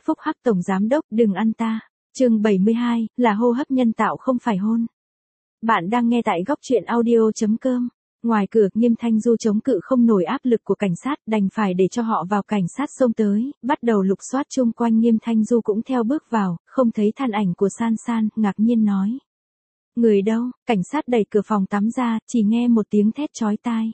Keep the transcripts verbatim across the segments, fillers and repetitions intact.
Phúc Hắc Tổng Giám Đốc đừng ăn ta. Chương bảy mươi hai, là hô hấp nhân tạo không phải hôn. Bạn đang nghe tại góc truyện audio.com. Ngoài cửa, Nghiêm Thanh Du chống cự không nổi áp lực của cảnh sát, đành phải để cho họ vào. Cảnh sát xông tới, bắt đầu lục soát chung quanh. Nghiêm Thanh Du cũng theo bước vào, không thấy thân ảnh của San San, ngạc nhiên nói. Người đâu? Cảnh sát đẩy cửa phòng tắm ra, chỉ nghe một tiếng thét chói tai.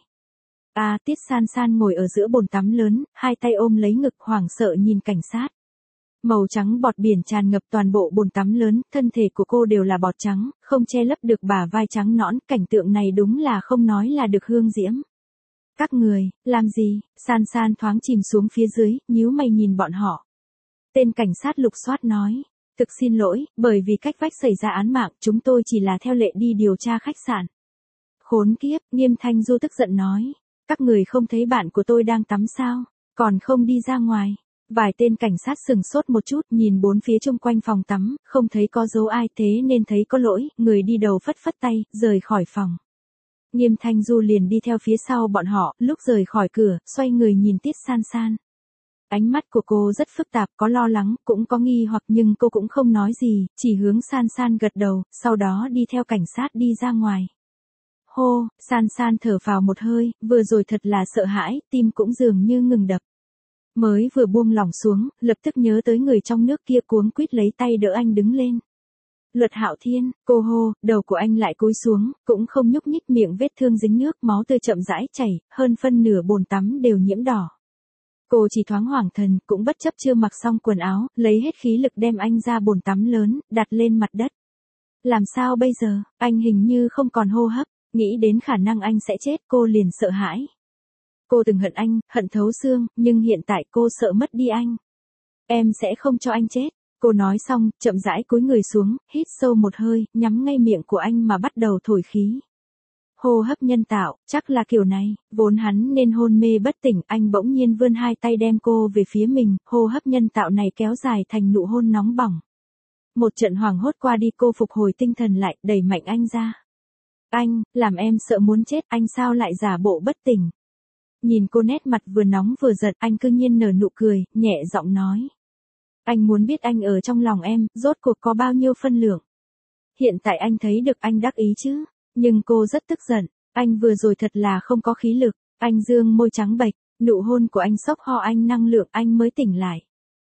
À, Tiết San San ngồi ở giữa bồn tắm lớn, hai tay ôm lấy ngực, hoảng sợ nhìn cảnh sát. Màu trắng bọt biển tràn ngập toàn bộ bồn tắm lớn, thân thể của cô đều là bọt trắng, không che lấp được bả vai trắng nõn, cảnh tượng này đúng là không nói là được hương diễm. Các người, làm gì? San San thoáng chìm xuống phía dưới, nhíu mày nhìn bọn họ. Tên cảnh sát lục soát nói, thực xin lỗi, bởi vì cách vách xảy ra án mạng, chúng tôi chỉ là theo lệ đi điều tra khách sạn. Khốn kiếp, Nghiêm Thanh Du tức giận nói, các người không thấy bạn của tôi đang tắm sao, còn không đi ra ngoài. Vài tên cảnh sát sừng sốt một chút, nhìn bốn phía chung quanh phòng tắm, không thấy có dấu ai, thế nên thấy có lỗi, người đi đầu phất phất tay, rời khỏi phòng. Nghiêm Thanh Du liền đi theo phía sau bọn họ, lúc rời khỏi cửa, xoay người nhìn Tiết San San. Ánh mắt của cô rất phức tạp, có lo lắng, cũng có nghi hoặc, nhưng cô cũng không nói gì, chỉ hướng San San gật đầu, sau đó đi theo cảnh sát đi ra ngoài. Hô, San San thở phào một hơi, vừa rồi thật là sợ hãi, tim cũng dường như ngừng đập. Mới vừa buông lỏng xuống, lập tức nhớ tới người trong nước kia, cuống quýt lấy tay đỡ anh đứng lên. Luật Hạo Thiên, cô hô, đầu của anh lại cúi xuống, cũng không nhúc nhích, miệng vết thương dính nước, máu tươi chậm rãi chảy, hơn phân nửa bồn tắm đều nhiễm đỏ. Cô chỉ thoáng hoảng thần, cũng bất chấp chưa mặc xong quần áo, lấy hết khí lực đem anh ra bồn tắm lớn, đặt lên mặt đất. Làm sao bây giờ, anh hình như không còn hô hấp, nghĩ đến khả năng anh sẽ chết, cô liền sợ hãi. Cô từng hận anh, hận thấu xương, nhưng hiện tại cô sợ mất đi anh. Em sẽ không cho anh chết. Cô nói xong, chậm rãi cúi người xuống, hít sâu một hơi, nhắm ngay miệng của anh mà bắt đầu thổi khí. Hô hấp nhân tạo, chắc là kiểu này, vốn hắn nên hôn mê bất tỉnh, anh bỗng nhiên vươn hai tay đem cô về phía mình, hô hấp nhân tạo này kéo dài thành nụ hôn nóng bỏng. Một trận hoảng hốt qua đi, cô phục hồi tinh thần lại, đẩy mạnh anh ra. Anh, làm em sợ muốn chết, anh sao lại giả bộ bất tỉnh? Nhìn cô nét mặt vừa nóng vừa giận, anh cư nhiên nở nụ cười, nhẹ giọng nói. Anh muốn biết anh ở trong lòng em, rốt cuộc có bao nhiêu phân lượng. Hiện tại anh thấy được anh đắc ý chứ, nhưng cô rất tức giận, anh vừa rồi thật là không có khí lực, anh dương môi trắng bệch, nụ hôn của anh sốc ho anh năng lượng, anh mới tỉnh lại.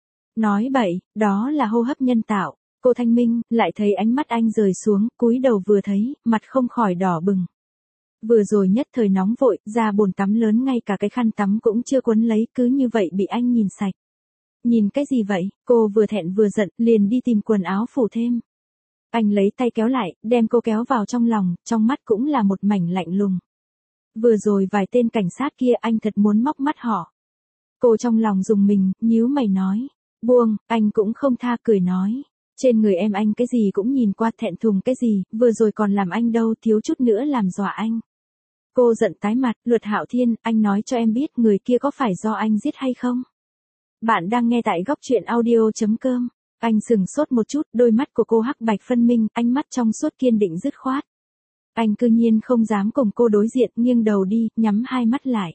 Nói bậy, đó là hô hấp nhân tạo, cô thanh minh, lại thấy ánh mắt anh rời xuống, cúi đầu vừa thấy, mặt không khỏi đỏ bừng. Vừa rồi nhất thời nóng vội, ra bồn tắm lớn ngay cả cái khăn tắm cũng chưa quấn lấy, cứ như vậy bị anh nhìn sạch. Nhìn cái gì vậy, cô vừa thẹn vừa giận, liền đi tìm quần áo phủ thêm. Anh lấy tay kéo lại, đem cô kéo vào trong lòng, trong mắt cũng là một mảnh lạnh lùng. Vừa rồi vài tên cảnh sát kia anh thật muốn móc mắt họ. Cô trong lòng rùng mình, nhíu mày nói. Buông, anh cũng không tha, cười nói. Trên người em anh cái gì cũng nhìn qua, thẹn thùng cái gì, vừa rồi còn làm anh đâu, thiếu chút nữa làm dọa anh. Cô giận tái mặt, Luật Hạo Thiên, anh nói cho em biết người kia có phải do anh giết hay không? Bạn đang nghe tại góc truyện audio.com. Anh sừng sốt một chút, đôi mắt của cô hắc bạch phân minh, ánh mắt trong suốt kiên định dứt khoát. Anh cư nhiên không dám cùng cô đối diện, nghiêng đầu đi, nhắm hai mắt lại.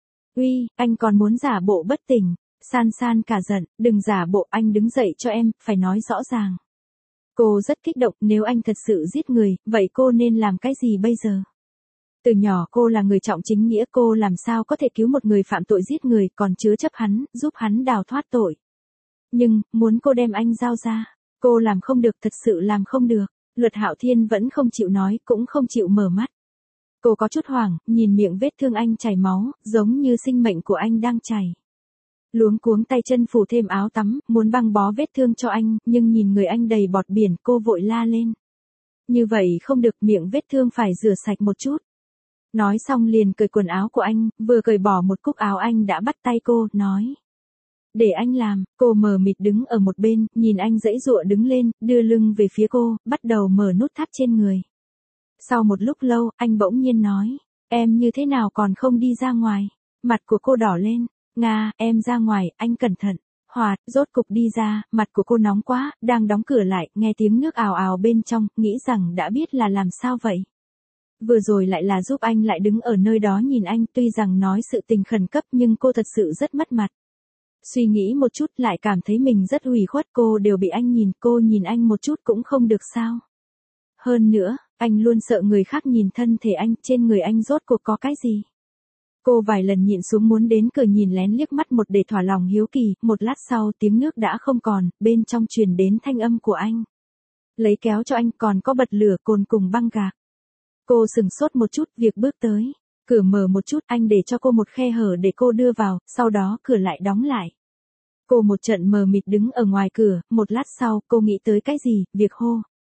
Uy, anh còn muốn giả bộ bất tỉnh. San San cả giận, đừng giả bộ, anh đứng dậy cho em, phải nói rõ ràng. Cô rất kích động, nếu anh thật sự giết người, vậy cô nên làm cái gì bây giờ? Từ nhỏ cô là người trọng chính nghĩa, cô làm sao có thể cứu một người phạm tội giết người, còn chứa chấp hắn, giúp hắn đào thoát tội. Nhưng, muốn cô đem anh giao ra, cô làm không được, thật sự làm không được. Luật Hạo Thiên vẫn không chịu nói, cũng không chịu mở mắt. Cô có chút hoảng, nhìn miệng vết thương anh chảy máu, giống như sinh mệnh của anh đang chảy. Luống cuống tay chân phủ thêm áo tắm, muốn băng bó vết thương cho anh, nhưng nhìn người anh đầy bọt biển, cô vội la lên. Như vậy không được, miệng vết thương phải rửa sạch một chút. Nói xong liền cởi quần áo của anh, vừa cởi bỏ một cúc áo anh đã bắt tay cô, nói. Để anh làm, cô mờ mịt đứng ở một bên, nhìn anh giãy giụa đứng lên, đưa lưng về phía cô, bắt đầu mở nút thắt trên người. Sau một lúc lâu, anh bỗng nhiên nói, em như thế nào còn không đi ra ngoài? Mặt của cô đỏ lên, Nga, em ra ngoài, anh cẩn thận. Hoạt, rốt cục đi ra, mặt của cô nóng quá, đang đóng cửa lại, nghe tiếng nước ào ào bên trong, nghĩ rằng đã biết là làm sao vậy. Vừa rồi lại là giúp anh, lại đứng ở nơi đó nhìn anh, tuy rằng nói sự tình khẩn cấp nhưng cô thật sự rất mất mặt. Suy nghĩ một chút lại cảm thấy mình rất ủy khuất, cô đều bị anh nhìn, cô nhìn anh một chút cũng không được sao. Hơn nữa, anh luôn sợ người khác nhìn thân thể anh, trên người anh rốt cuộc có cái gì. Cô vài lần nhịn xuống muốn đến cửa nhìn lén liếc mắt một để thỏa lòng hiếu kỳ, một lát sau tiếng nước đã không còn, bên trong truyền đến thanh âm của anh. Lấy kéo cho anh, còn có bật lửa cồn cùng băng gạc. Cô sừng sốt một chút, việc bước tới. Cửa mở một chút, anh để cho cô một khe hở để cô đưa vào, sau đó cửa lại đóng lại. Cô một trận mờ mịt đứng ở ngoài cửa, một lát sau, cô nghĩ tới cái gì, việc hô.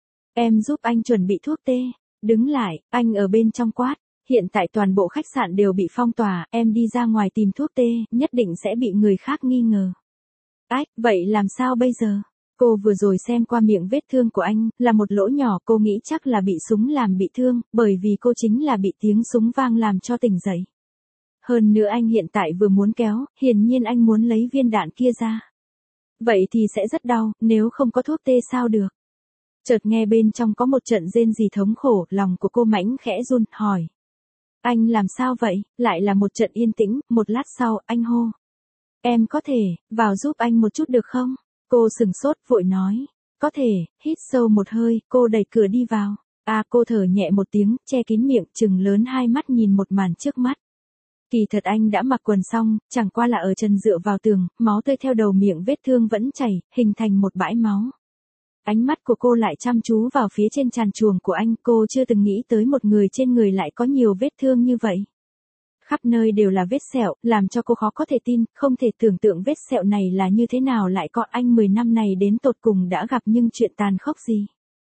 Em giúp anh chuẩn bị thuốc tê. Đứng lại, anh ở bên trong quát. Hiện tại toàn bộ khách sạn đều bị phong tỏa, em đi ra ngoài tìm thuốc tê, nhất định sẽ bị người khác nghi ngờ. Ách, vậy làm sao bây giờ? Cô vừa rồi xem qua miệng vết thương của anh, là một lỗ nhỏ, cô nghĩ chắc là bị súng làm bị thương, bởi vì cô chính là bị tiếng súng vang làm cho tỉnh dậy. Hơn nữa anh hiện tại vừa muốn kéo, hiển nhiên anh muốn lấy viên đạn kia ra. Vậy thì sẽ rất đau, nếu không có thuốc tê sao được. Chợt nghe bên trong có một trận rên rỉ thống khổ, lòng của cô mãnh khẽ run, hỏi. Anh làm sao vậy? Lại là một trận yên tĩnh, một lát sau, anh hô. Em có thể, vào giúp anh một chút được không? Cô sừng sốt vội nói. Có thể, hít sâu một hơi, cô đẩy cửa đi vào. À cô thở nhẹ một tiếng, che kín miệng, trừng lớn hai mắt nhìn một màn trước mắt. Kỳ thật anh đã mặc quần xong, chẳng qua là ở chân dựa vào tường, máu tươi theo đầu miệng vết thương vẫn chảy, hình thành một bãi máu. Ánh mắt của cô lại chăm chú vào phía trên tràn chuồng của anh, cô chưa từng nghĩ tới một người trên người lại có nhiều vết thương như vậy. Khắp nơi đều là vết sẹo, làm cho cô khó có thể tin, không thể tưởng tượng vết sẹo này là như thế nào lại có anh mười năm này đến tột cùng đã gặp nhưng chuyện tàn khốc gì.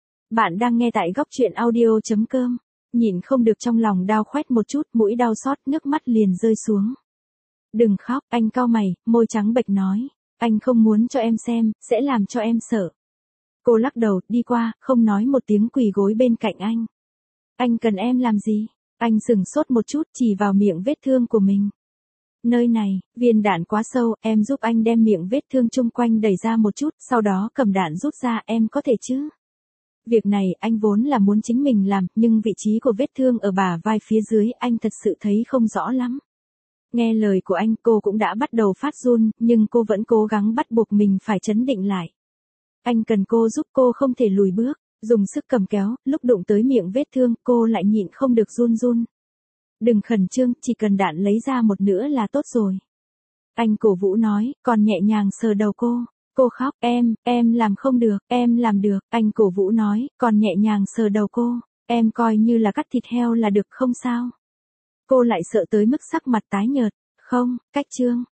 Bạn đang nghe tại góc truyện audio chấm com, nhìn không được trong lòng đau khoét một chút, mũi đau xót, nước mắt liền rơi xuống. Đừng khóc, anh cau mày, môi trắng bệch nói, anh không muốn cho em xem, sẽ làm cho em sợ. Cô lắc đầu, đi qua, không nói một tiếng quỳ gối bên cạnh anh. Anh cần em làm gì? Anh sừng sốt một chút, chỉ vào miệng vết thương của mình. Nơi này, viên đạn quá sâu, em giúp anh đem miệng vết thương chung quanh đẩy ra một chút, sau đó cầm đạn rút ra, em có thể chứ? Việc này, anh vốn là muốn chính mình làm, nhưng vị trí của vết thương ở bả vai phía dưới, anh thật sự thấy không rõ lắm. Nghe lời của anh, cô cũng đã bắt đầu phát run, nhưng cô vẫn cố gắng bắt buộc mình phải trấn định lại. Anh cần cô giúp, cô không thể lùi bước, dùng sức cầm kéo, lúc đụng tới miệng vết thương, cô lại nhịn không được run run. Đừng khẩn trương, chỉ cần đạn lấy ra một nữa là tốt rồi. Anh cổ vũ nói, còn nhẹ nhàng sờ đầu cô. Cô khóc, em, em làm không được, em làm được. Anh cổ vũ nói, còn nhẹ nhàng sờ đầu cô. Em coi như là cắt thịt heo là được không sao? Cô lại sợ tới mức sắc mặt tái nhợt. Không, cách chương.